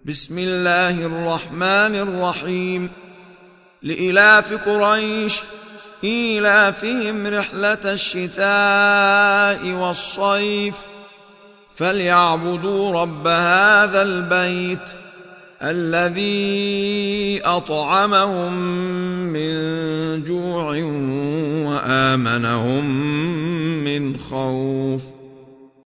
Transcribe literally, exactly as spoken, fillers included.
بسم الله الرحمن الرحيم. لإلاف قريش إيلافهم رحلة الشتاء والصيف فليعبدوا رب هذا البيت الذي أطعمهم من جوع وآمنهم